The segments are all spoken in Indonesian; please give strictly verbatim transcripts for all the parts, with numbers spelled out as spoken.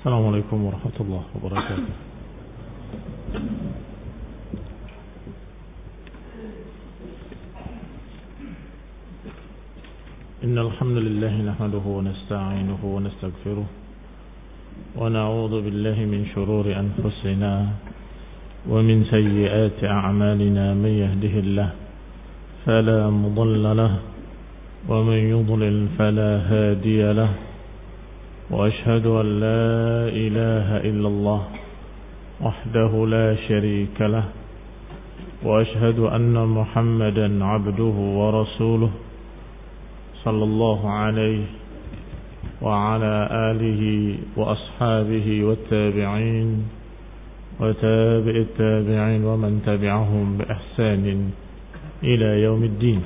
Assalamualaikum warahmatullahi wabarakatuh. Innal hamdalillah nahmaduhu wa nasta'inuhu wa nastaghfiruh wa na'udzu billahi min shururi anfusina wa min sayyiati a'malina man yahdihillahu fala mudilla lahu wa man yudlil fala hadiya lahu. وأشهد أن لا إله إلا الله وحده لا شريك له وأشهد أن محمدا عبده ورسوله صلى الله عليه وعلى آله وأصحابه والتابعين وتابع التابعين ومن تبعهم بإحسان إلى يوم الدين.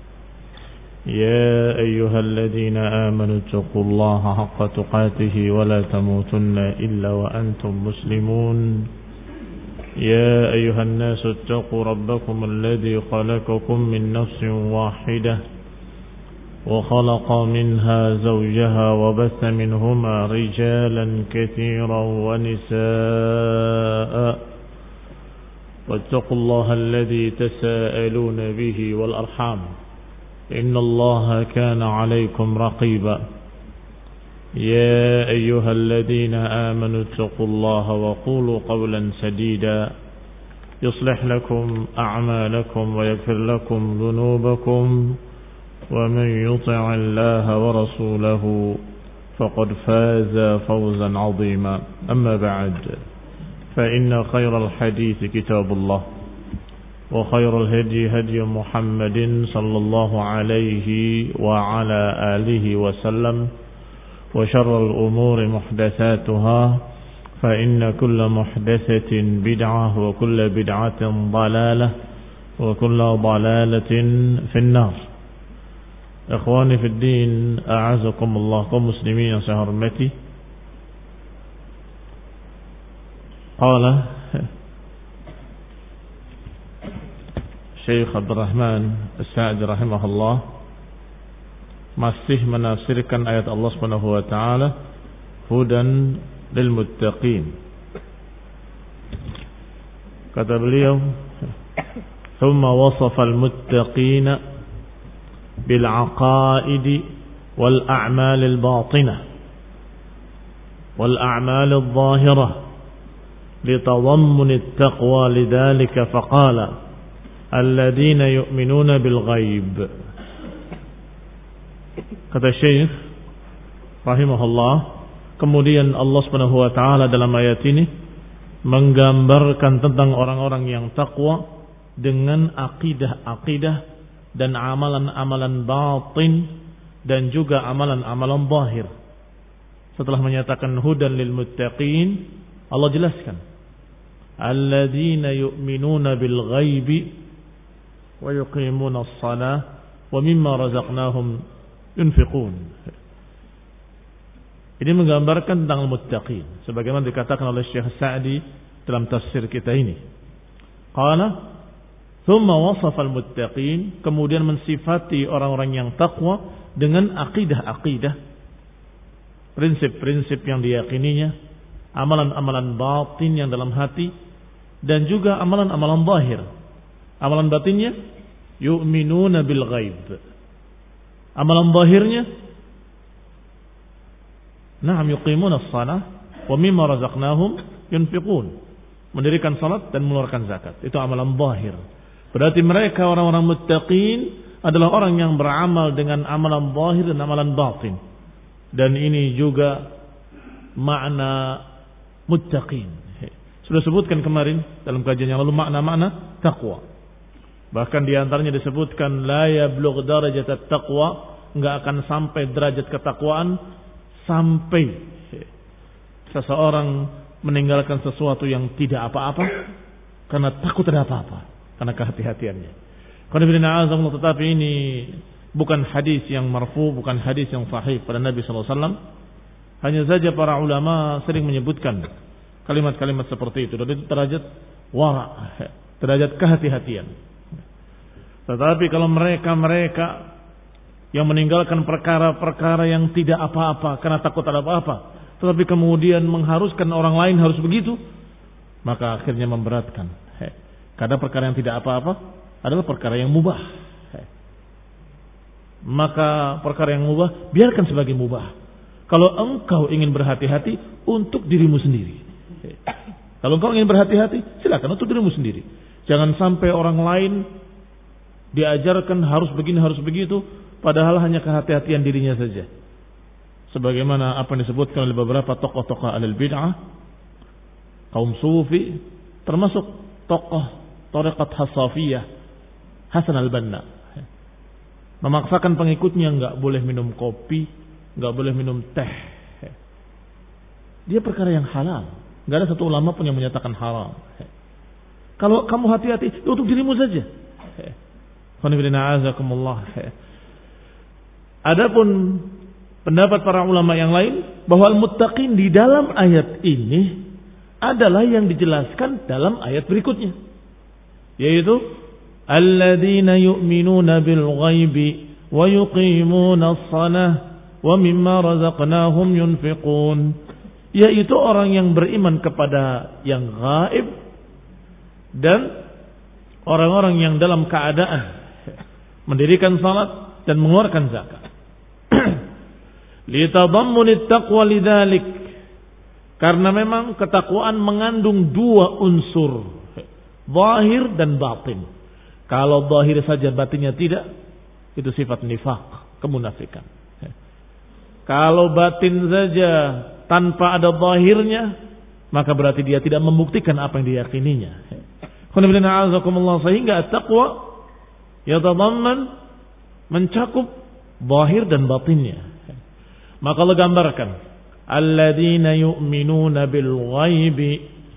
يا أيها الذين آمنوا اتقوا الله حق تقاته ولا تموتن إلا وأنتم مسلمون. يا أيها الناس اتقوا ربكم الذي خلقكم من نفس واحدة وخلق منها زوجها وبث منهما رجالا كثيرا ونساء واتقوا الله الذي تساءلون به والأرحام إن الله كان عليكم رقيبا. يا أيها الذين آمنوا اتقوا الله وقولوا قولا سديدا يصلح لكم أعمالكم ويغفر لكم ذنوبكم ومن يطع الله ورسوله فقد فاز فوزا عظيما. أما بعد فإن خير الحديث كتاب الله وخير الهدي هدي محمد صلى الله عليه وعلى آله وسلم وشر الأمور محدثاتها فإن كل محدثة بدعة وكل بدعة ضلالة وكل ضلالة في النار. إخواني في الدين أعزكم الله كمسلمين سهرمتي. قال Syekh Abdul Rahman As-Sa'di rahimahullah masih menafsirkan ayat Allah Subhanahu wa taala hudan lil muttaqin. Kata beliau, "Tsumma wasafa al-muttaqina bil 'aqaidi wal a'mal al-batinah wal a'mal adh-dhahirah li tadammun at-taqwa lidzalika faqala alladzina yu'minuna bil ghaib." Kata Syekh rahimahullah, kemudian Allah Subhanahu wa taala dalam ayat ini menggambarkan tentang orang-orang yang takwa dengan akidah-akidah dan amalan-amalan batin dan juga amalan-amalan zahir. Setelah menyatakan hudan lil muttaqin, Allah jelaskan alladzina yu'minuna bil ghaibi wa yuqimuna as-salah wa mimma razaqnahum yunfiqun. Ini menggambarkan tentang muttaqin sebagaimana dikatakan oleh Syekh Sa'di dalam tafsir kita ini. Qala thumma wasafa al-muttaqin, kemudian mensifati orang-orang yang takwa dengan akidah-akidah, prinsip-prinsip yang diyakininya, amalan-amalan batin yang dalam hati dan juga amalan-amalan zahir. Amalan batinnya yu'minuna bil ghaib. Amalan zahirnya na'am yuqimuna as-salah wa mimma razaqnahum yunfiqun. Mendirikan salat dan mengeluarkan zakat. Itu amalan zahir. Berarti mereka orang-orang muttaqin adalah orang yang beramal dengan amalan zahir dan amalan batin. Dan ini juga makna muttaqin. Sudah sebutkan kemarin dalam kajian yang lalu makna-makna takwa. Bahkan di antaranya disebutkan la yablugh darajat at-taqwa, enggak akan sampai derajat ketakwaan sampai seseorang meninggalkan sesuatu yang tidak apa-apa karena takut ada apa-apa, karena kehati-hatiannya. Tetapi ini bukan hadis yang marfu, bukan hadis yang sahih pada Nabi sallallahu alaihi wasallam. Hanya saja para ulama sering menyebutkan kalimat-kalimat seperti itu, dan itu derajat wara, derajat kehati-hatian. Tetapi kalau mereka-mereka yang meninggalkan perkara-perkara yang tidak apa-apa karena takut ada apa-apa, tetapi kemudian mengharuskan orang lain harus begitu, maka akhirnya memberatkan. Karena perkara yang tidak apa-apa adalah perkara yang mubah. Maka perkara yang mubah biarkan sebagai mubah. Kalau engkau ingin berhati-hati untuk dirimu sendiri. Kalau engkau ingin berhati-hati, silakan untuk dirimu sendiri. Jangan sampai orang lain diajarkan harus begini, harus begitu, padahal hanya kehati-hatian dirinya saja. Sebagaimana apa yang disebutkan oleh beberapa tokoh-tokoh ahlul bid'ah, kaum sufi, termasuk tokoh Thariqat Hasafiyah, Hasan al-Banna, memaksakan pengikutnya enggak boleh minum kopi, enggak boleh minum teh. Dia perkara yang halal. Enggak ada satu ulama pun yang menyatakan haram. Kalau kamu hati-hati, untuk dirimu saja. Adapun pendapat para ulama yang lain bahwa al-muttaqin di dalam ayat ini adalah yang dijelaskan dalam ayat berikutnya, yaitu alladzina yu'minuna bil ghaibi wa yuqimuna as-salah wa mimma razaqnahum yunfiqun, yaitu orang yang beriman kepada yang gaib dan orang-orang yang dalam keadaan mendirikan salat dan mengeluarkan zakat. Litadammunit taqwa lidzalik, karena memang ketakwaan mengandung dua unsur, zahir dan batin. Kalau zahir saja batinnya tidak, itu sifat nifaq, kemunafikan. Kalau batin saja tanpa ada zahirnya, maka berarti dia tidak membuktikan apa yang diyakininya. Sehingga at-taqwa yatadamman, mencakup zahir dan batinnya. Maka Allah gambarkan alladzina yu'minuna bil ghaibi.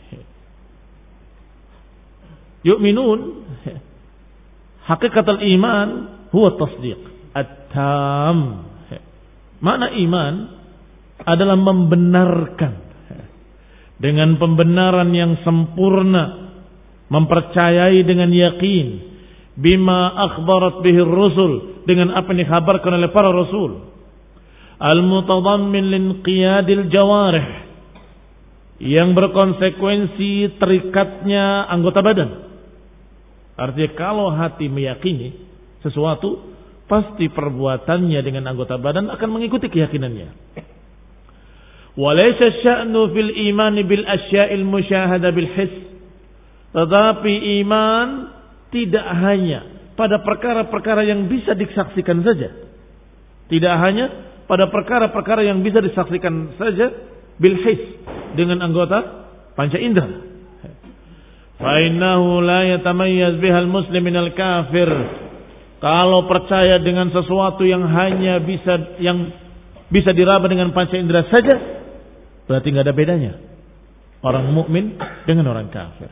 Yu'minun, hakikat al-iman huwa tasdiq at-tam. Makna iman adalah membenarkan dengan pembenaran yang sempurna, mempercayai dengan yakin bima akhbarat bihi rusul, dengan apa yang dikabarkan oleh para rasul. Al-mutadammin linqiyadil jawarih, yang berkonsekuensi terikatnya anggota badan. Artinya kalau hati meyakini sesuatu, pasti perbuatannya dengan anggota badan akan mengikuti keyakinannya. Walaysa sya'nu fil imani bil asya'il musyahada bil his. Tetapi iman tidak hanya pada perkara-perkara yang bisa disaksikan saja. Tidak hanya pada perkara-perkara yang bisa disaksikan saja bil his, dengan anggota panca indera. Fa innahu la yatamayyaz bihal muslim minal kafir. Kalau percaya dengan sesuatu yang hanya bisa yang bisa diraba dengan panca indera saja, berarti enggak ada bedanya orang mukmin dengan orang kafir.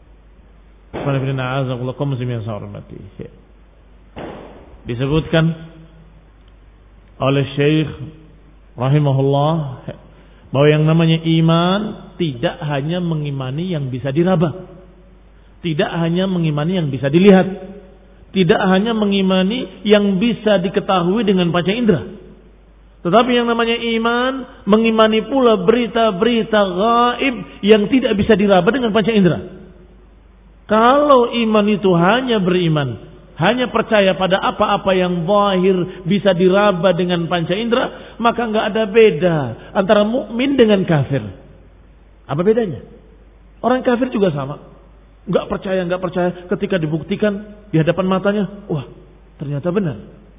Disebutkan oleh Syekh rahimahullah bahwa yang namanya iman tidak hanya mengimani yang bisa diraba, tidak hanya mengimani yang bisa dilihat, tidak hanya mengimani yang bisa diketahui dengan panca indera, tetapi yang namanya iman mengimani pula berita-berita gaib yang tidak bisa diraba dengan panca indera. Kalau iman itu hanya beriman, hanya percaya pada apa-apa yang zahir bisa diraba dengan panca indera, maka enggak ada beda antara mukmin dengan kafir. Apa bedanya? Orang kafir juga sama. Enggak percaya, enggak percaya ketika dibuktikan di hadapan matanya, wah, ternyata benar.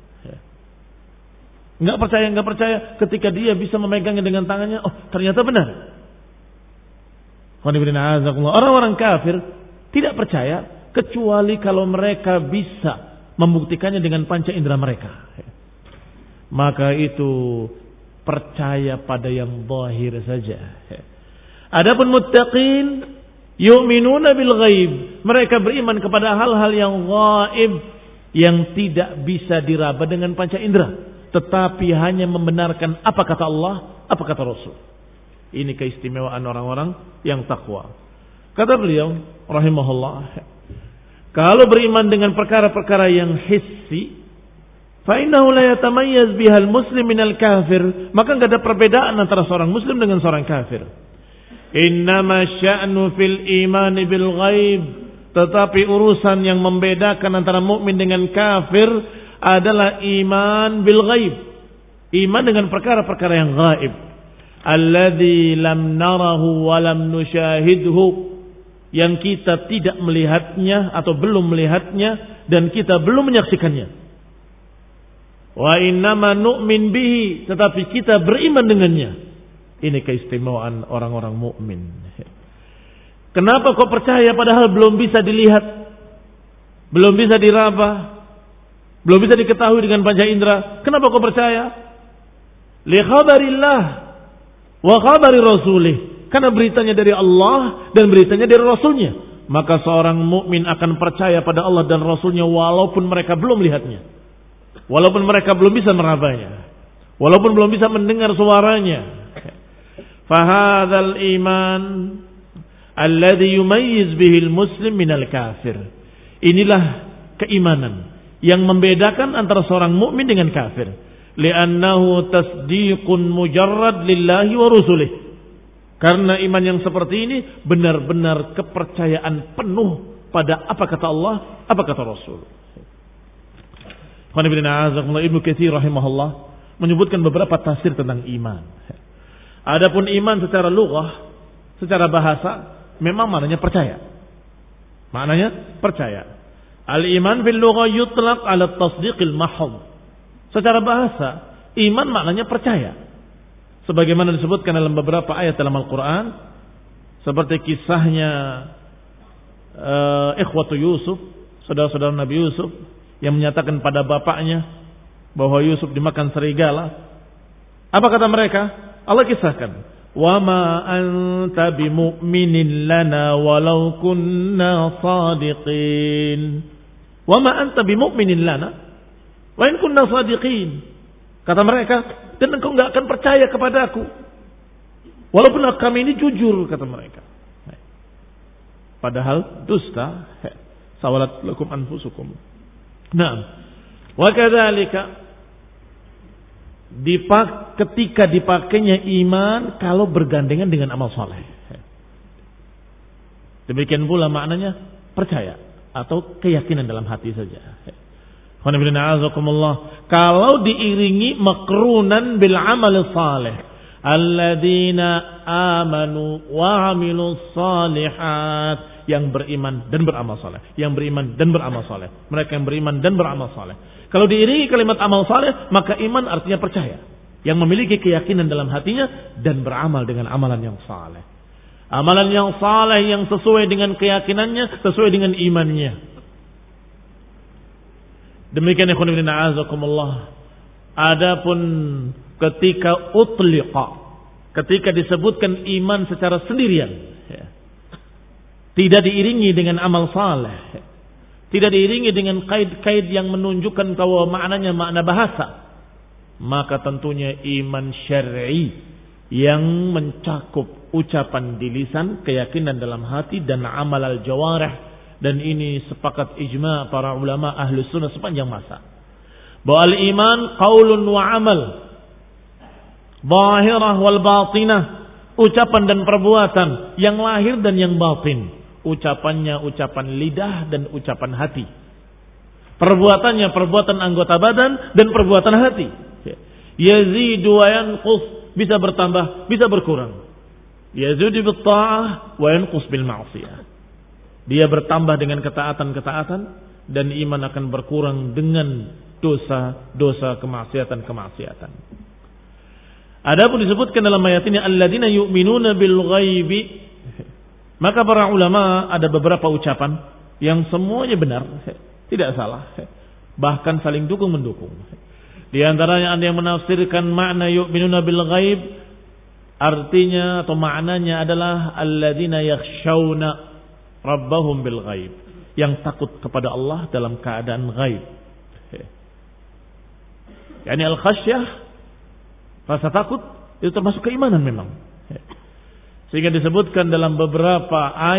Enggak percaya, enggak percaya ketika dia bisa memegangnya dengan tangannya, oh, ternyata benar. Orang-orang kafir tidak percaya kecuali kalau mereka bisa membuktikannya dengan panca indera mereka. Maka itu percaya pada yang zahir saja. Adapun muttaqin yu'minuna bil ghaib, mereka beriman kepada hal-hal yang gaib yang tidak bisa diraba dengan panca indera, tetapi hanya membenarkan apa kata Allah, apa kata Rasul. Ini keistimewaan orang-orang yang takwa. Kata beliau rahimahullah, kalau beriman dengan perkara-perkara yang hissi, Fa innahu la yatamayyaz bihal muslim minal kafir, maka enggak ada perbedaan antara seorang muslim dengan seorang kafir. Innama sya'nu fil iman bil ghaib, tetapi urusan yang membedakan antara mukmin dengan kafir adalah iman bil ghaib, iman dengan perkara-perkara yang gaib. Alladzi lam narahu wa lam nusyahidhu, yang kita tidak melihatnya atau belum melihatnya dan kita belum menyaksikannya. Wa innama nu'min bihi, tetapi kita beriman dengannya. Ini keistimewaan orang-orang mukmin. Kenapa kau percaya padahal belum bisa dilihat, belum bisa diraba, belum bisa diketahui dengan panca indera? Kenapa kau percaya? Li khabarillah wa khabari rasulih, karena beritanya dari Allah dan beritanya dari Rasulnya. Maka seorang mukmin akan percaya pada Allah dan Rasulnya walaupun mereka belum melihatnya, walaupun mereka belum bisa merabanya, walaupun belum bisa mendengar suaranya. Fahadzal iman alladhi yumayyiz bihil muslim minal kafir. Inilah keimanan yang membedakan antara seorang mukmin dengan kafir. Li'annahu tasdiqun mujarrad lillahi wa rusulih. Karena iman yang seperti ini benar-benar kepercayaan penuh pada apa kata Allah, apa kata Rasul. Ibnu Katsir rahimahullah menyebutkan beberapa tafsir tentang iman. Adapun iman secara lughah, secara bahasa, memang maknanya percaya. Maknanya percaya. Al-iman fil lughah yutlaq ala tasdiqil mahd. Secara bahasa, iman maknanya percaya. Sebagaimana disebutkan dalam beberapa ayat dalam Al-Quran, seperti kisahnya uh, ikhwatu Yusuf, saudara-saudara Nabi Yusuf, yang menyatakan pada bapaknya bahwa Yusuf dimakan serigala. Apa kata mereka? Allah kisahkan, wa ma anta bimu'minin lana walau kunna sadiqin. Wa ma anta bimu'minin lana wa in kunna sadiqin. Kata mereka, dan engkau enggak akan percaya kepadaku walaupun kami ini jujur, kata mereka. Padahal dusta. Sawalat lakum anfusukum. Nah, wa kadzalika Dipak, ketika dipakainya iman kalau bergandengan dengan amal soleh. Demikian pula maknanya percaya atau keyakinan dalam hati saja. Kalau diiringi makrunan bil amal salih, alladzina amanu wa amilus salihat, yang beriman dan beramal saleh, yang beriman dan beramal saleh, mereka yang beriman dan beramal saleh. Kalau diiringi kalimat amal saleh, maka iman artinya percaya, yang memiliki keyakinan dalam hatinya dan beramal dengan amalan yang saleh. Amalan yang saleh yang sesuai dengan keyakinannya, sesuai dengan imannya. Demikian ikhwan fillah azakumullah. Adapun ketika utliqa, ketika disebutkan iman secara sendirian, ya, tidak diiringi dengan amal saleh, tidak diiringi dengan kait-kait yang menunjukkan bahwa maknanya makna bahasa, maka tentunya iman syar'i yang mencakup ucapan di lisan, keyakinan dalam hati, dan amal al-jawarih. Dan ini sepakat ijma' para ulama ahli sunnah sepanjang masa, bahwa al-iman qaulun wa amal, zahirah wal batinah, ucapan dan perbuatan, yang lahir dan yang batin. Ucapannya ucapan lidah dan ucapan hati. Perbuatannya perbuatan anggota badan dan perbuatan hati. Yazidu wa yanqus, bisa bertambah, bisa berkurang. Yazidu bil ta'ah wa yanqus bil ma'siyah. Dia bertambah dengan ketaatan-ketaatan dan iman akan berkurang dengan dosa-dosa, kemaksiatan-kemaksiatan. Adapun disebutkan dalam ayat ini alladzina yu'minuna bil ghaibi, maka para ulama ada beberapa ucapan yang semuanya benar, tidak salah, bahkan saling dukung mendukung. Di antaranya ada yang menafsirkan makna yu'minuna bil ghaib, artinya atau maknanya adalah alladzina yakhshawna rabbahum bil ghaib, yang takut kepada Allah dalam keadaan ghaib. Yani al-khasyah, rasa takut, itu termasuk keimanan memang. Sehingga disebutkan dalam beberapa ayat dan hadis, kalimat iman bermakna khasyah.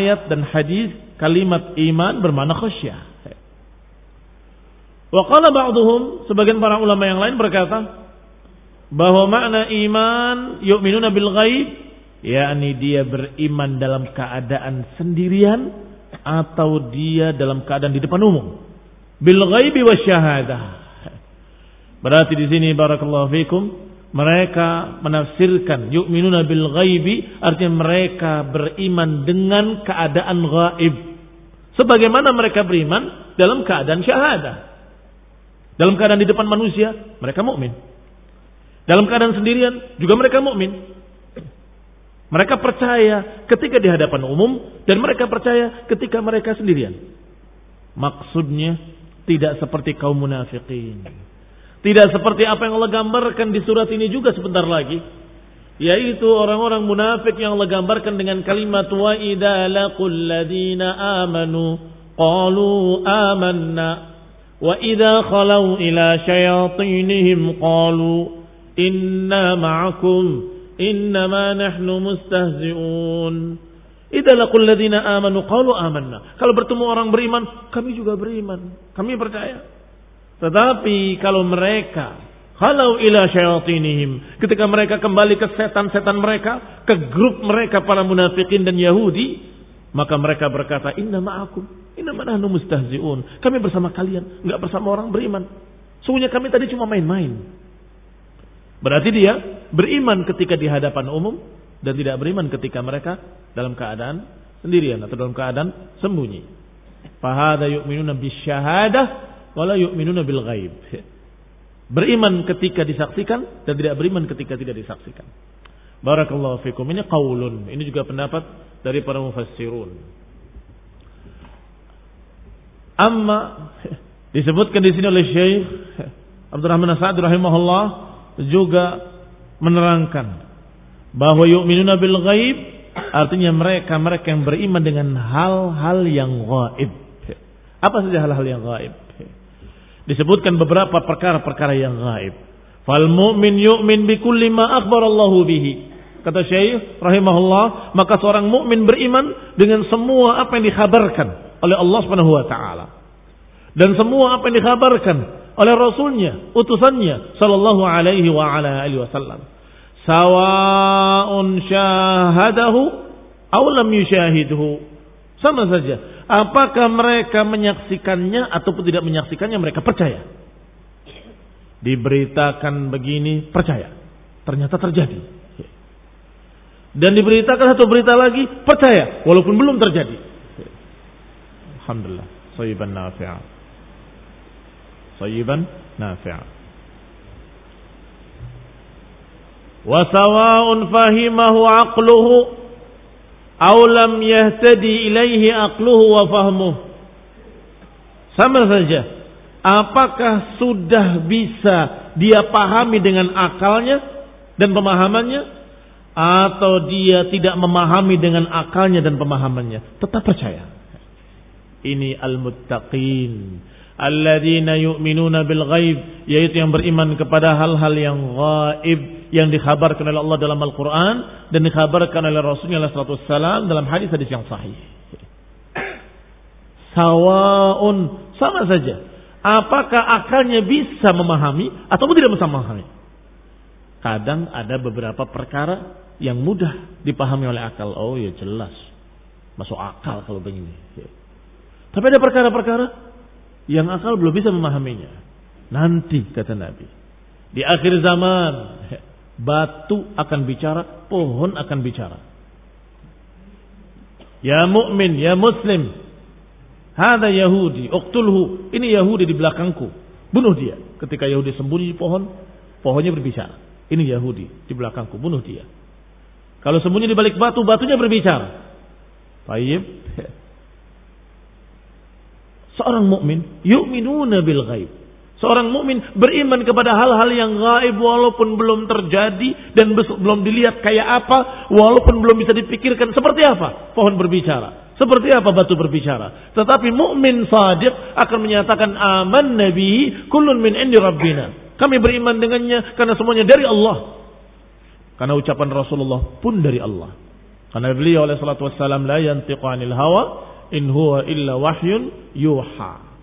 Wa qala ba'dhum, sebagian para ulama yang lain berkata bahwa makna iman yu'minuna bil ghaib, yakni dia beriman dalam keadaan sendirian atau dia dalam keadaan di depan umum. Bil ghaibi wasyahadah. Berarti di sini barakallahu fikum mereka menafsirkan yu'minuna bil ghaibi artinya mereka beriman dengan keadaan gaib. Sebagaimana mereka beriman dalam keadaan syahadah. Dalam keadaan di depan manusia mereka mukmin. Dalam keadaan sendirian juga mereka mukmin. Mereka percaya ketika di hadapan umum dan mereka percaya ketika mereka sendirian. Maksudnya tidak seperti kaum munafikin. Tidak seperti apa yang Allah gambarkan di surat ini juga sebentar lagi, yaitu orang-orang munafik yang Allah gambarkan dengan kalimat wa idza laqul ladina amanu qalu amanna wa idza khalau ila syayatinihim qalu inna ma'akum innama nahnu mustahzi'un. Idza laqul ladina amanu qalu amanna. Kalau bertemu orang beriman, kami juga beriman, kami percaya. Tetapi kalau mereka halau ila syayatinihim, ketika mereka kembali ke setan-setan mereka, ke grup mereka para munafikin dan Yahudi, maka mereka berkata inna ma'akum innama nahnu mustahzi'un. Kami bersama kalian, enggak bersama orang beriman. Sungguhnya kami tadi cuma main-main. Berarti dia beriman ketika di hadapan umum dan tidak beriman ketika mereka dalam keadaan sendirian atau dalam keadaan sembunyi. Fa hadza yu'minuna bisyahadah wala yu'minuna bil ghaib. Beriman ketika disaksikan dan tidak beriman ketika tidak disaksikan. Barakallahu fikum. Ini qaulun, ini juga pendapat dari para mufassirun. Amma disebutkan di sini oleh Syekh Abdurrahman As-Sa'di rahimahullah juga menerangkan bahwa yu'minuna bil ghaib artinya mereka mereka yang beriman dengan hal-hal yang gaib. Apa saja hal-hal yang gaib? Disebutkan beberapa perkara-perkara yang gaib. Fal mu'min yu'min bi kulli ma akhbarallahu bihi. Kata Syekh rahimahullah, maka seorang mukmin beriman dengan semua apa yang dikhabarkan oleh Allah Subhanahu wa taala. Dan semua apa yang dikhabarkan oleh rasulnya, utusannya sallallahu alaihi wa ala alihi wasallam. Sawa'un syahadahu aw lam yusyahidhu. Sama saja. Apakah mereka menyaksikannya ataupun tidak menyaksikannya, mereka percaya. Diberitakan begini, percaya. Ternyata terjadi. Dan diberitakan satu berita lagi, percaya. Walaupun belum terjadi. Alhamdulillah. Sayyiban nafi'a. Sayyiban nafi'a. Wa sawa'un fahimahu aqluhu aw lam yahtadi ilaihi aqluhu wa fahmuh. Sama saja, apakah sudah bisa dia pahami dengan akalnya dan pemahamannya, atau dia tidak memahami dengan akalnya dan pemahamannya, tetap percaya. Ini al-muttaqin alladzina yu'minuna bil ghaib, yaitu yang beriman kepada hal-hal yang gaib yang dikhabarkan oleh Allah dalam Al-Quran dan dikhabarkan oleh Rasulnya alaihi salatu wassalam dalam hadis-hadis yang sahih. Sawa'un, sama saja. Apakah akalnya bisa memahami atau tidak bisa memahami? Kadang ada beberapa perkara yang mudah dipahami oleh akal. Oh ya jelas, masuk akal kalau begini. Tapi ada perkara-perkara yang akal belum bisa memahaminya. Nanti kata Nabi, di akhir zaman batu akan bicara, pohon akan bicara. Ya mukmin, ya muslim, hada Yahudi, uqtulhu. Ini Yahudi di belakangku, bunuh dia. Ketika Yahudi sembunyi di pohon, pohonnya berbicara. Ini Yahudi di belakangku, bunuh dia. Kalau sembunyi di balik batu, batunya berbicara. Baik. Seorang mukmin yu'minuna bil ghaib. Seorang mukmin beriman kepada hal-hal yang gaib walaupun belum terjadi dan belum dilihat kayak apa, walaupun belum bisa dipikirkan seperti apa pohon berbicara, seperti apa batu berbicara. Tetapi mukmin shadiq akan menyatakan aman nabi kullun min indi rabbina. Kami beriman dengannya karena semuanya dari Allah. Karena ucapan Rasulullah pun dari Allah. Karena beliau alaihi salatu wassalam la yantiqu anil hawa in huwa illa wahyun yuha.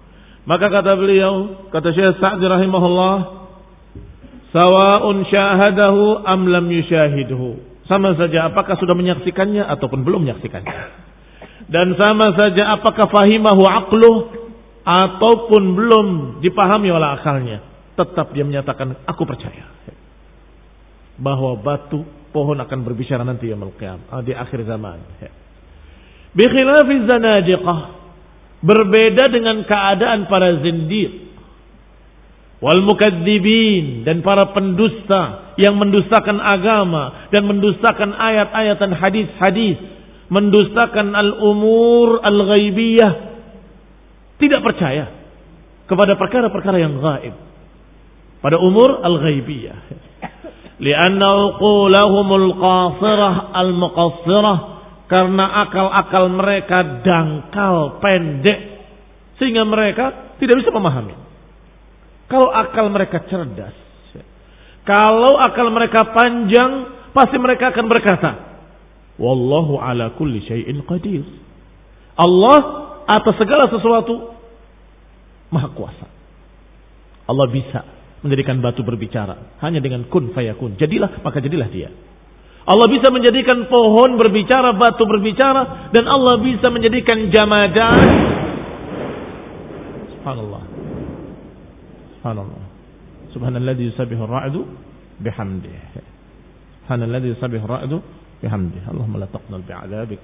Maka kata beliau, kata Syekh Sa'di rahimahullah, sawa'un syahadahu am lam yusyahidhu. Sama saja apakah sudah menyaksikannya ataupun belum menyaksikannya. Dan sama saja apakah fahimahu aqluh ataupun belum dipahami oleh akalnya. Tetap dia menyatakan, aku percaya bahwa batu, pohon akan berbicara nanti yaumul qiyamah, di akhir zaman. Bi khilafi zanadiqah, berbeda dengan keadaan para zindiq wal mukadzibin, dan para pendusta yang mendustakan agama dan mendustakan ayat-ayat dan hadis-hadis, mendustakan al-umur al-ghaibiyah, tidak percaya kepada perkara-perkara yang gaib, pada umur al-ghaibiyah. Li'anna uqulahumul qasirah al-muqassirah, karena akal-akal mereka dangkal, pendek, sehingga mereka tidak bisa memahami. Kalau akal mereka cerdas, kalau akal mereka panjang, pasti mereka akan berkata, wallahu ala kulli syai'in qadir. Allah atas segala sesuatu maha kuasa. Allah bisa menjadikan batu berbicara hanya dengan kun fayakun. Jadilah, maka jadilah dia. Allah bisa menjadikan pohon berbicara, batu berbicara, dan Allah bisa menjadikan jamadan. Subhanallah. Subhanallah. Subhanalladzi yusabbihu ar-ra'du bihamdihi. Subhanalladzi yusabbihu ar-ra'du bihamdihi. Allahumma la taqnal bi'adzabik.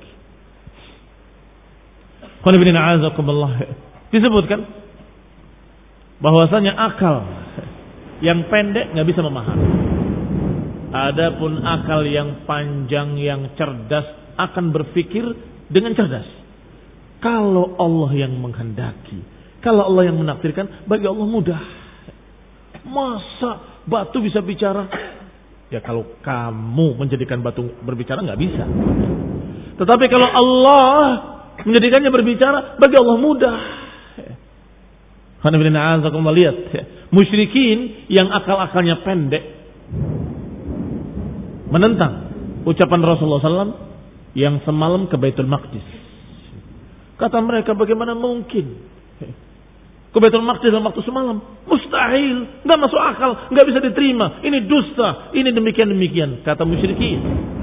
Qul inna a'azakumullah. Disebutkan bahwasanya akal yang pendek enggak bisa memahami. Adapun akal yang panjang, yang cerdas akan berpikir dengan cerdas. Kalau Allah yang menghendaki, kalau Allah yang menakdirkan, bagi Allah mudah. Masa batu bisa bicara? Ya kalau kamu menjadikan batu berbicara nggak bisa. Tetapi kalau Allah menjadikannya berbicara, bagi Allah mudah. Alhamdulillah, lihat musyrikin yang akal-akalnya pendek menentang ucapan Rasulullah sallallahu alaihi wasallam yang semalam ke Baitul Maqdis. Kata mereka, bagaimana mungkin ke Baitul Maqdis dalam waktu semalam? Mustahil, nggak masuk akal, nggak bisa diterima. Ini dusta, ini demikian demikian. Kata musyrikin.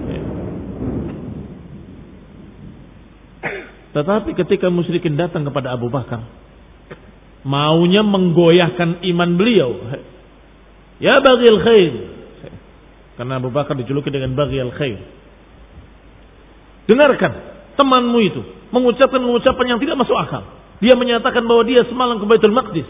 Tetapi ketika musyrikin datang kepada Abu Bakar, maunya menggoyahkan iman beliau. Ya baghil khair. Karena Abu Bakar dijuluki dengan baghil khair. Dengarkan temanmu itu mengucapkan ucapan yang tidak masuk akal. Dia menyatakan bahwa dia semalam ke Baitul Maqdis.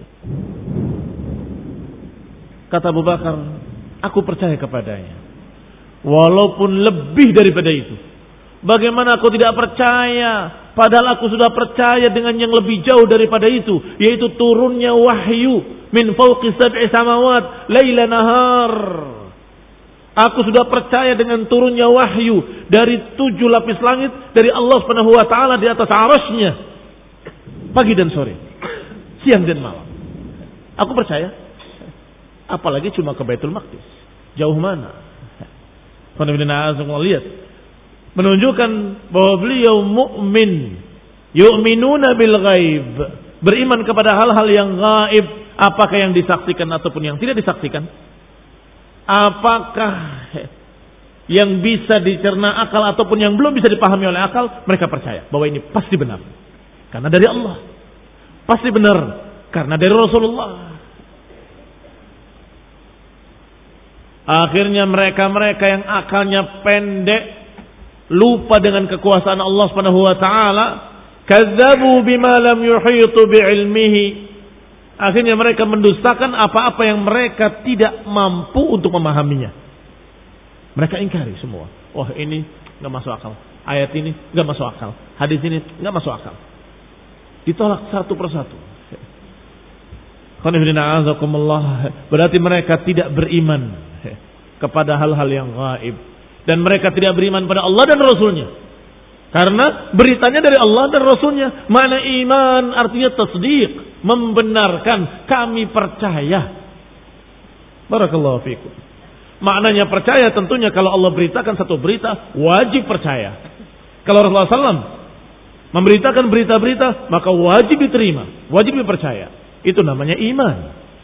Kata Abu Bakar, aku percaya kepadanya. Walaupun lebih daripada itu. Bagaimana aku tidak percaya? Padahal aku sudah percaya dengan yang lebih jauh daripada itu. Yaitu turunnya wahyu. Min fawqi sab'i samawat. Laila nahar. Aku sudah percaya dengan turunnya wahyu. Dari tujuh lapis langit. Dari Allah subhanahu wa ta'ala di atas arasnya. Pagi dan sore. Siang dan malam. Aku percaya. Apalagi cuma ke Baitul Maqdis. Jauh mana? Lihat. Menunjukkan bahwa beliau mukmin, yu'minuna bil ghaib, beriman kepada hal-hal yang gaib, apakah yang disaksikan ataupun yang tidak disaksikan, apakah yang bisa dicerna akal ataupun yang belum bisa dipahami oleh akal, mereka percaya bahwa ini pasti benar karena dari Allah, pasti benar karena dari Rasulullah. Akhirnya mereka-mereka yang akalnya pendek, lupa dengan kekuasaan Allah Subhanahu wa taala, kadzabu bima lam yuhitu bi'ilmihi. Akhirnya mereka mendustakan apa-apa yang mereka tidak mampu untuk memahaminya. Mereka ingkari semua. Wah, ini enggak masuk akal. Ayat ini enggak masuk akal. Hadis ini enggak masuk akal. Ditolak satu persatu. Berarti mereka tidak beriman kepada hal-hal yang gaib. Dan mereka tidak beriman pada Allah dan Rasulnya. Karena beritanya dari Allah dan Rasulnya. Mana iman artinya tasdiq. Membenarkan. Kami percaya. Barakallahu fikum. Maknanya percaya tentunya kalau Allah beritakan satu berita. Wajib percaya. Kalau Rasulullah sallallahu alaihi wasallam memberitakan berita-berita, maka wajib diterima, wajib dipercaya. Itu namanya iman.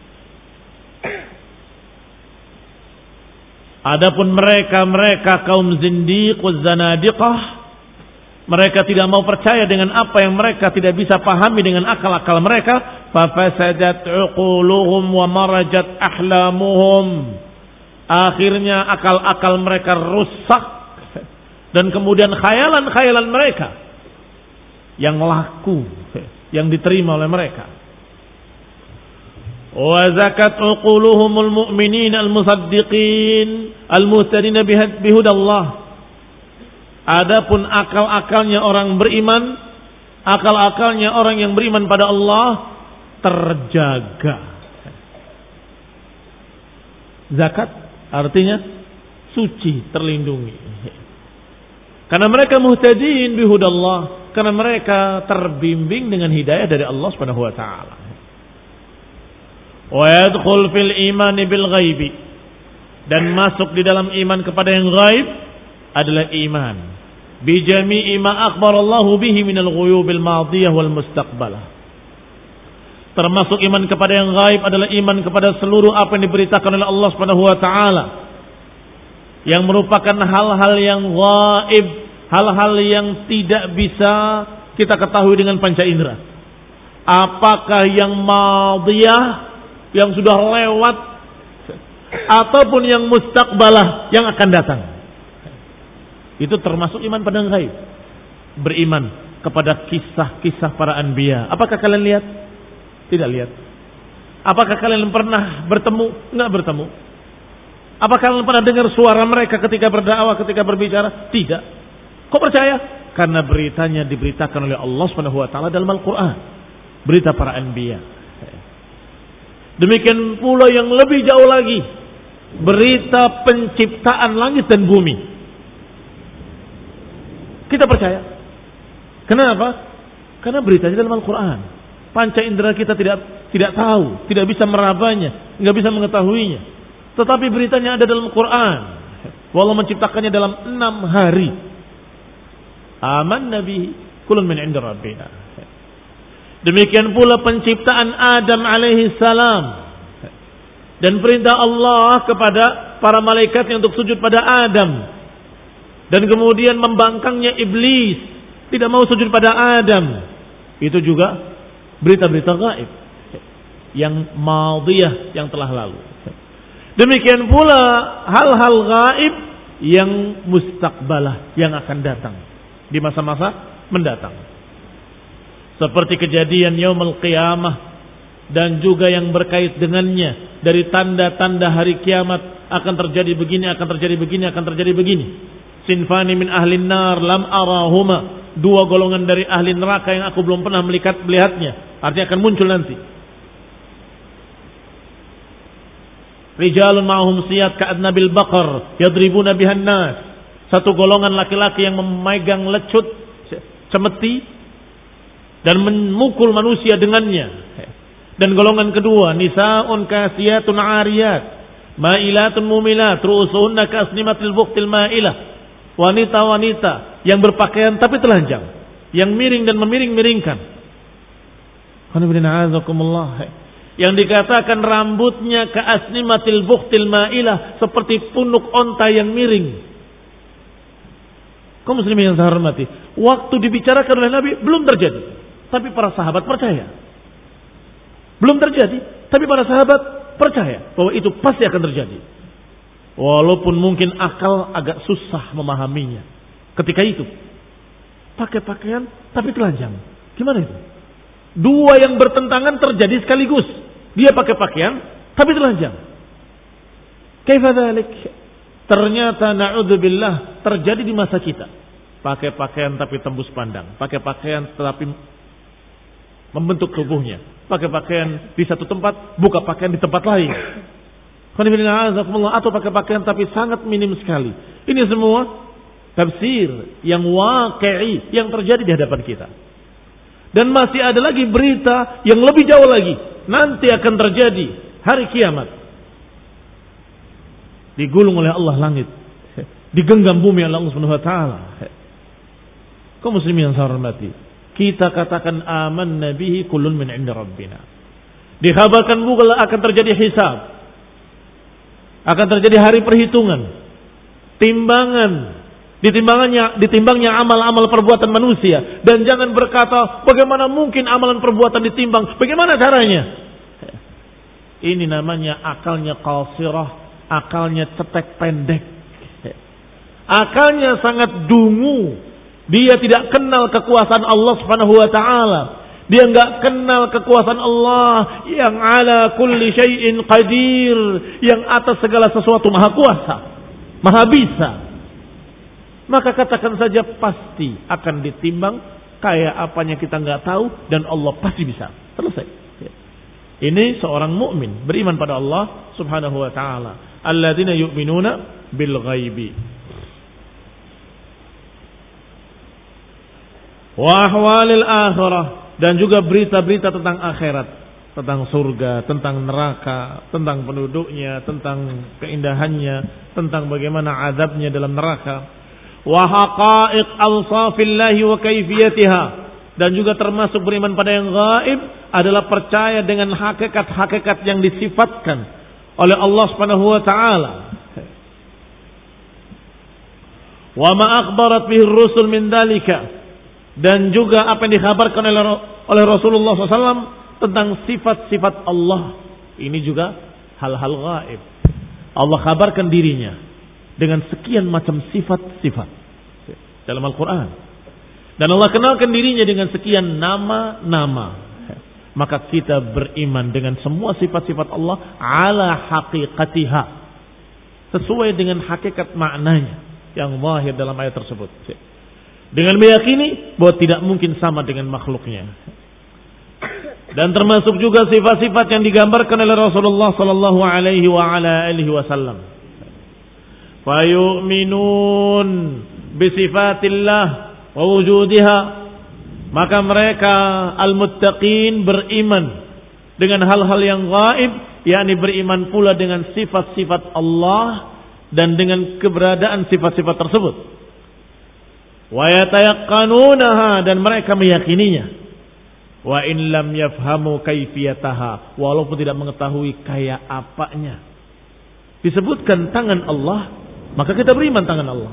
Adapun mereka-mereka kaum zindiq wa zanadiqah, mereka tidak mau percaya dengan apa yang mereka tidak bisa pahami dengan akal-akal mereka, fafasadat uquluhum wa marajat ahlamuhum. Akhirnya akal-akal mereka rusak dan kemudian khayalan-khayalan mereka yang laku, yang diterima oleh mereka. Wa zakat uquluhumul mu'minin al-musaddiqin al-muhtadin bihudallah. Adapun akal-akalnya orang beriman, akal-akalnya orang yang beriman pada Allah terjaga. Zakat artinya suci, terlindungi. Karena mereka muhtadin bihudallah, karena mereka terbimbing dengan hidayah dari Allah Subhanahu wa taala. Wa yadkhul fil iman bil ghaibi, dan masuk di dalam iman kepada yang gaib adalah iman bi jami'i ma akhbar Allah bihi min al-ghuyub al-madiyah wal mustaqbalah. Termasuk iman kepada yang gaib adalah iman kepada seluruh apa yang diberitakan oleh Allah Subhanahu wa taala yang merupakan hal-hal yang gaib, hal-hal yang tidak bisa kita ketahui dengan panca indera. Apakah yang madiyah, yang sudah lewat, ataupun yang mustaqbalah, yang akan datang. Itu termasuk iman pada yang gaib. Beriman kepada kisah-kisah para anbiya. Apakah kalian lihat? Tidak lihat. Apakah kalian pernah bertemu? Enggak bertemu. Apakah kalian pernah dengar suara mereka ketika berdakwah, ketika berbicara? Tidak. Kok percaya? Karena beritanya diberitakan oleh Allah Subhanahu wa taala dalam Al-Qur'an. Berita para anbiya. Demikian pula yang lebih jauh lagi, berita penciptaan langit dan bumi. Kita percaya. Kenapa? Karena beritanya dalam Al-Quran. Panca indera kita tidak tidak tahu, tidak bisa merabanya, nggak bisa mengetahuinya. Tetapi beritanya ada dalam Al-Quran. Walau menciptakannya dalam enam hari. Aman Nabi, kulun min inda rabbina. Demikian pula penciptaan Adam alaihi salam dan perintah Allah kepada para malaikatnya untuk sujud pada Adam, dan kemudian membangkangnya iblis tidak mau sujud pada Adam. Itu juga berita-berita gaib yang madiyah, yang telah lalu. Demikian pula hal-hal gaib yang mustaqbalah, yang akan datang di masa-masa mendatang. Seperti kejadian yaumul qiyamah dan juga yang berkait dengannya dari tanda-tanda hari kiamat, akan terjadi begini, akan terjadi begini, akan terjadi begini. Sinfani min ahlin nar lam arahuma, dua golongan dari ahli neraka yang aku belum pernah melihat melihatnya, artinya akan muncul nanti. Rijalun ma'hum siyat ka'adnabil baqar yadribuna bihan nas, satu golongan laki-laki yang memegang lecut cemeti dan memukul manusia dengannya. Dan golongan kedua, nisaun kasiyatun ariyat ma'ilatun mumilat ru'usuhunna ka'asnimatil buqtil ma'ilah, wanita-wanita yang berpakaian tapi telanjang, yang miring dan memiring-miringkan. Yang dikatakan rambutnya ka'asnimatil buqtil ma'ilah, seperti punuk onta yang miring. Kaum muslimin yang saya hormati, waktu dibicarakan oleh Nabi belum terjadi, tapi para sahabat percaya. Belum terjadi, tapi para sahabat percaya bahwa itu pasti akan terjadi. Walaupun mungkin akal agak susah memahaminya. Ketika itu, pakai pakaian tapi telanjang. Gimana itu? Dua yang bertentangan terjadi sekaligus. Dia pakai pakaian tapi telanjang. Kaifa dzalik? Ternyata na'udzubillah terjadi di masa kita. Pakai pakaian tapi tembus pandang. Pakai pakaian tetapi membentuk tubuhnya. Pakai pakaian di satu tempat, buka pakaian di tempat lain. Atau pakai pakaian tapi sangat minim sekali. Ini semua tafsir yang waqi'i, yang terjadi di hadapan kita. Dan masih ada lagi berita yang lebih jauh lagi. Nanti akan terjadi hari kiamat. Digulung oleh Allah langit, digenggam bumi oleh Allah Subhanahu wa taala. Kaum muslimin yang saya hormati, kita katakan amanna bihi kullun min 'inda rabbina. Dikhabarkan pula akan terjadi hisab. Akan terjadi hari perhitungan. Timbangan. Ditimbangannya, ditimbangnya amal-amal perbuatan manusia. Dan jangan berkata, bagaimana mungkin amalan perbuatan ditimbang? Bagaimana caranya? Ini namanya akalnya qasirah, akalnya cetek pendek. Akalnya sangat dungu. Dia tidak kenal kekuasaan Allah Subhanahu wa taala. Dia enggak kenal kekuasaan Allah yang ala kulli syai'in qadir, yang atas segala sesuatu maha kuasa, maha bisa. Maka katakan saja pasti akan ditimbang, kayak apanya kita enggak tahu, dan Allah pasti bisa. Selesai. Ini seorang mukmin beriman pada Allah Subhanahu wa taala. Alladzina yu'minuna bil ghaibi. Wa ahwalil akhirah, dan juga berita-berita tentang akhirat, tentang surga, tentang neraka, tentang penduduknya, tentang keindahannya, tentang bagaimana azabnya dalam neraka. Wa haqa'iq awsafillahi wa kaifiyatiha, dan juga termasuk beriman pada yang gaib adalah percaya dengan hakikat-hakikat yang disifatkan oleh Allah Subhanahu wa taala. Wa ma akhbarat bihi ar-rusul min dalika, dan juga apa yang dikhabarkan oleh, oleh Rasulullah shallallahu alaihi wasallam tentang sifat-sifat Allah. Ini juga hal-hal gaib. Allah kabarkan dirinya dengan sekian macam sifat-sifat dalam Al-Quran. Dan Allah kenalkan dirinya dengan sekian nama-nama. Maka kita beriman dengan semua sifat-sifat Allah ala haqiqatiha, sesuai dengan hakikat maknanya yang zahir dalam ayat tersebut. Dengan meyakini bahwa tidak mungkin sama dengan makhluknya. Dan termasuk juga sifat-sifat yang digambarkan oleh Rasulullah sallallahu alaihi wa ala alihi wasallam. Fa yu'minun bi sifatillah wa wujudiha, maka mereka al-muttaqin beriman dengan hal-hal yang gaib, yakni beriman pula dengan sifat-sifat Allah dan dengan keberadaan sifat-sifat tersebut. Wa yatayaqqanunaha, dan mereka meyakininya. Wa in lam yafhamu kaifiyataha, walaupun tidak mengetahui kayak apanya. Disebutkan tangan Allah, maka kita beriman tangan Allah.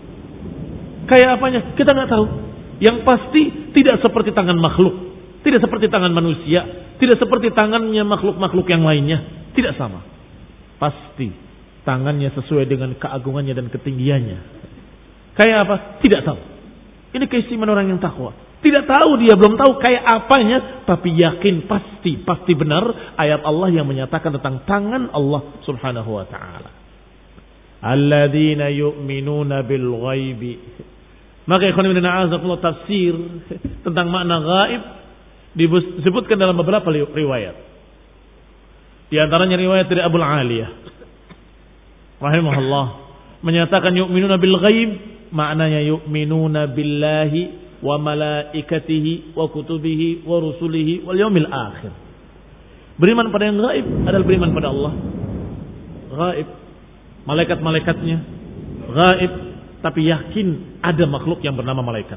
Kayak apanya kita nggak tahu. Yang pasti tidak seperti tangan makhluk, tidak seperti tangan manusia, tidak seperti tangannya makhluk-makhluk yang lainnya, tidak sama. Pasti tangannya sesuai dengan keagungannya dan ketinggiannya. Kayak apa? Tidak tahu. Ini keistimewaan orang yang takwa. Tidak tahu, dia belum tahu kayak apanya, tapi yakin pasti, pasti benar ayat Allah yang menyatakan tentang tangan Allah Subhanahu wa taala. Alladzina yu'minuna bil ghaibi. Maka ikhwan fillah a'azakumullah, tafsir tentang makna gaib disebutkan dalam beberapa riwayat. Di antaranya riwayat dari Abu Aliyah rahimahullah menyatakan yu'minuna bil ghaib, maknanya yu'minuna billahi wa malaikatihi wa kutubihi wa rusulihi wal yaumil akhir. Beriman pada yang gaib adalah beriman pada Allah. Gaib, malaikat-malaikatnya gaib, tapi yakin ada makhluk yang bernama malaikat.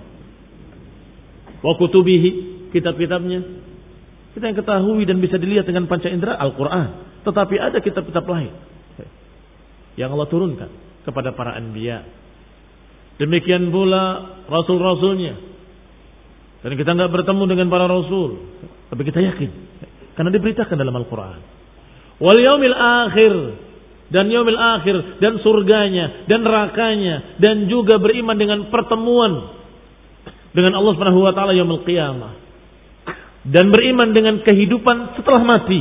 Wa kutubihi, kitab-kitabnya kita yang ketahui dan bisa dilihat dengan panca indera Al-Quran. Tetapi ada kitab-kitab lain yang Allah turunkan kepada para anbiya. Demikian pula rasul-rasulnya. Dan kita enggak bertemu dengan para rasul, tapi kita yakin karena diberitakan dalam Al-Quran. Wal yaumil akhir, dan yaumil akhir, dan surganya, dan nerakanya, dan juga beriman dengan pertemuan dengan Allah Subhanahu wa taala yaumil qiyamah, dan beriman dengan kehidupan setelah mati,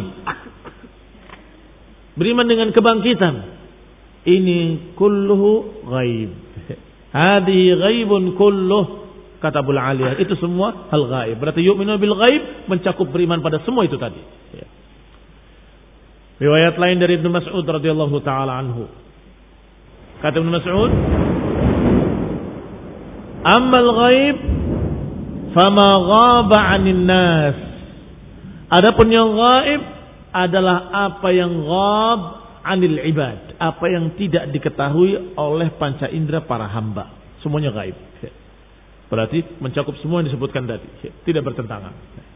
beriman dengan kebangkitan. Ini kulluhu ghaib. Hadi ghaibun kulluh, kata Abu Aliyah, itu semua hal gaib. Berarti yu'minu bil ghaib mencakup beriman pada semua itu tadi. Riwayat lain dari Ibnu Mas'ud radhiyallahu taala anhu. Kata Ibnu Mas'ud, "Ammal ghaib fama ghaba 'anil nas." Adapun yang gaib adalah apa yang ghab 'anil ibad, apa yang tidak diketahui oleh panca indera para hamba. Semuanya gaib. Berarti mencakup semua yang disebutkan tadi, tidak bertentangan.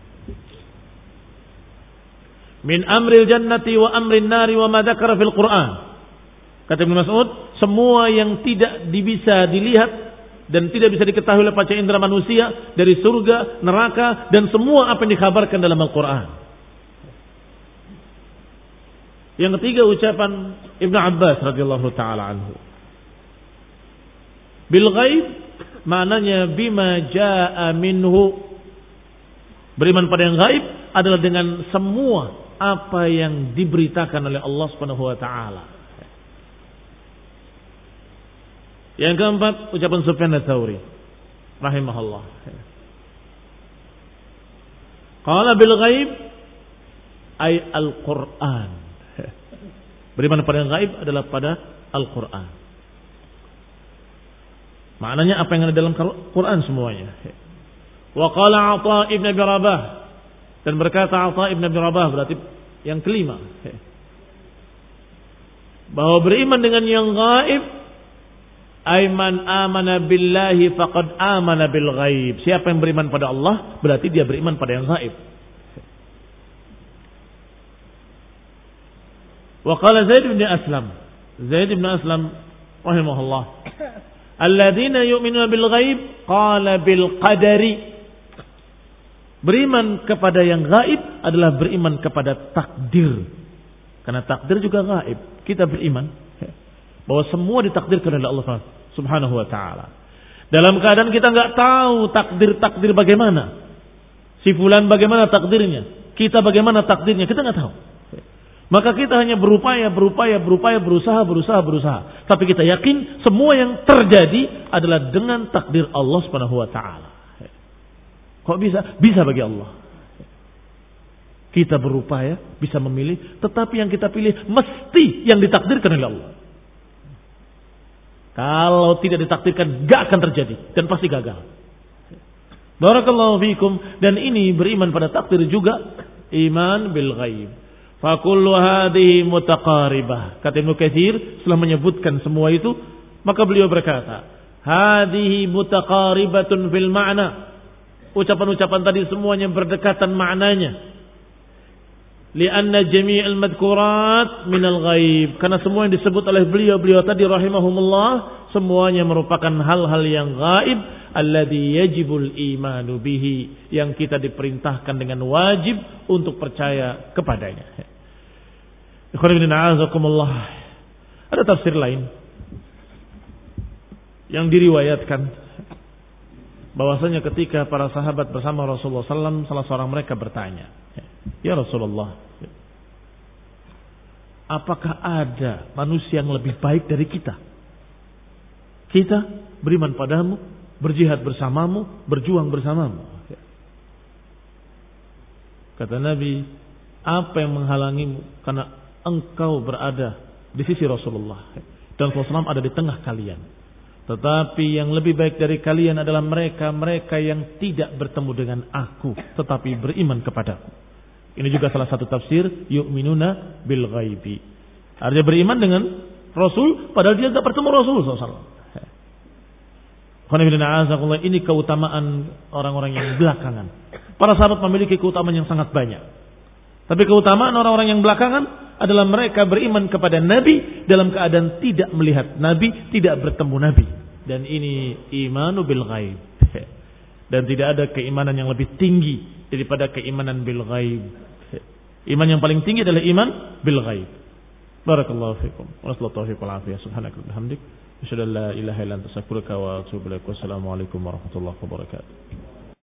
Min amril jannati wa amrin nari wa ma dzakara fil Qur'an. Kata Ibnu Mas'ud, semua yang tidak bisa dilihat dan tidak bisa diketahui oleh panca indera manusia dari surga, neraka dan semua apa yang dikabarkan dalam Al-Qur'an. Yang ketiga ucapan Ibnu Abbas radhiyallahu taala anhu. Bil ghaib maknanya bima jaa minhu. Beriman pada yang gaib adalah dengan semua apa yang diberitakan oleh Allah Subhanahu wa taala. Yang keempat ucapan Sufyan Ats-Tsauri rahimahullah. Qala bil ghaib ay al-Qur'an. Beriman pada yang gaib adalah pada Al-Qur'an. Maknanya apa yang ada dalam Quran semuanya. Wa qala Atha ibn Abi Rabah, dan berkata Atha ibn Abi Rabah berarti yang kelima, bahwa beriman dengan yang gaib aiman amana billahi faqad amana bil ghaib. Siapa yang beriman pada Allah berarti dia beriman pada yang gaib. Wa qala Zaid bin Aslam, Zaid bin Aslam rahimahullah, alladzina yu'minuna bil ghaib qala bil qadari. Beriman kepada yang gaib adalah beriman kepada takdir. Karena takdir juga gaib. Kita beriman bahwa semua ditakdirkan oleh Allah Subhanahu wa taala. Dalam keadaan kita enggak tahu takdir-takdir bagaimana. Si fulan bagaimana takdirnya, kita bagaimana takdirnya, kita enggak tahu. Maka kita hanya berupaya, berupaya, berupaya, berusaha, berusaha, berusaha. Tapi kita yakin semua yang terjadi adalah dengan takdir Allah Subhanahu wa taala. Kok bisa? Bisa bagi Allah. Kita berupaya, bisa memilih, tetapi yang kita pilih mesti yang ditakdirkan oleh Allah. Kalau tidak ditakdirkan, gak akan terjadi dan pasti gagal. Barakallahu fikum. Dan ini beriman pada takdir juga iman bil ghaib. Fakullu hadhihi mutaqaribah. Kata Ibnu Katsir setelah menyebutkan semua itu, maka beliau berkata, hadhihi mutaqaribatun fil ma'na. Ucapan-ucapan tadi semuanya berdekatan maknanya. Lianna jami'al madhkurat minal ghaib. Karena semua yang disebut oleh beliau-beliau tadi rahimahumullah semuanya merupakan hal-hal yang gaib, alladhi yajibul imanu bihi, yang kita diperintahkan dengan wajib untuk percaya kepadanya. Ada tafsir lain yang diriwayatkan bahwasanya ketika para sahabat bersama Rasulullah sallallahu alaihi wasallam, salah seorang mereka bertanya, ya Rasulullah, apakah ada manusia yang lebih baik dari kita? Kita beriman padamu, berjihad bersamamu, berjuang bersamamu. Kata Nabi, apa yang menghalangimu? Karena engkau berada di sisi Rasulullah dan Rasulullah sallallahu alaihi wasallam ada di tengah kalian. Tetapi yang lebih baik dari kalian adalah mereka-mereka yang tidak bertemu dengan aku, tetapi beriman kepadaku. Ini juga salah satu tafsir yu'minuna bil ghaibi. Artinya beriman dengan Rasul padahal dia tidak bertemu Rasul sallallahu alaihi wasallam. Ini keutamaan orang-orang yang belakangan. Para sahabat memiliki keutamaan yang sangat banyak. Tapi keutamaan orang-orang yang belakangan adalah mereka beriman kepada Nabi dalam keadaan tidak melihat Nabi, tidak bertemu Nabi. Dan ini imanu bil ghaib. Dan tidak ada keimanan yang lebih tinggi daripada keimanan bil ghaib. Iman yang paling tinggi adalah iman bil ghaib. Barakallahu fikum. Wassallallahu taufiq wal afiyah. Subhanaka wa bihamdik. Asyhadu an la ilaha illa anta astaghfiruka wa atubu ilaik. Wassalamu alaikum warahmatullahi wabarakatuh.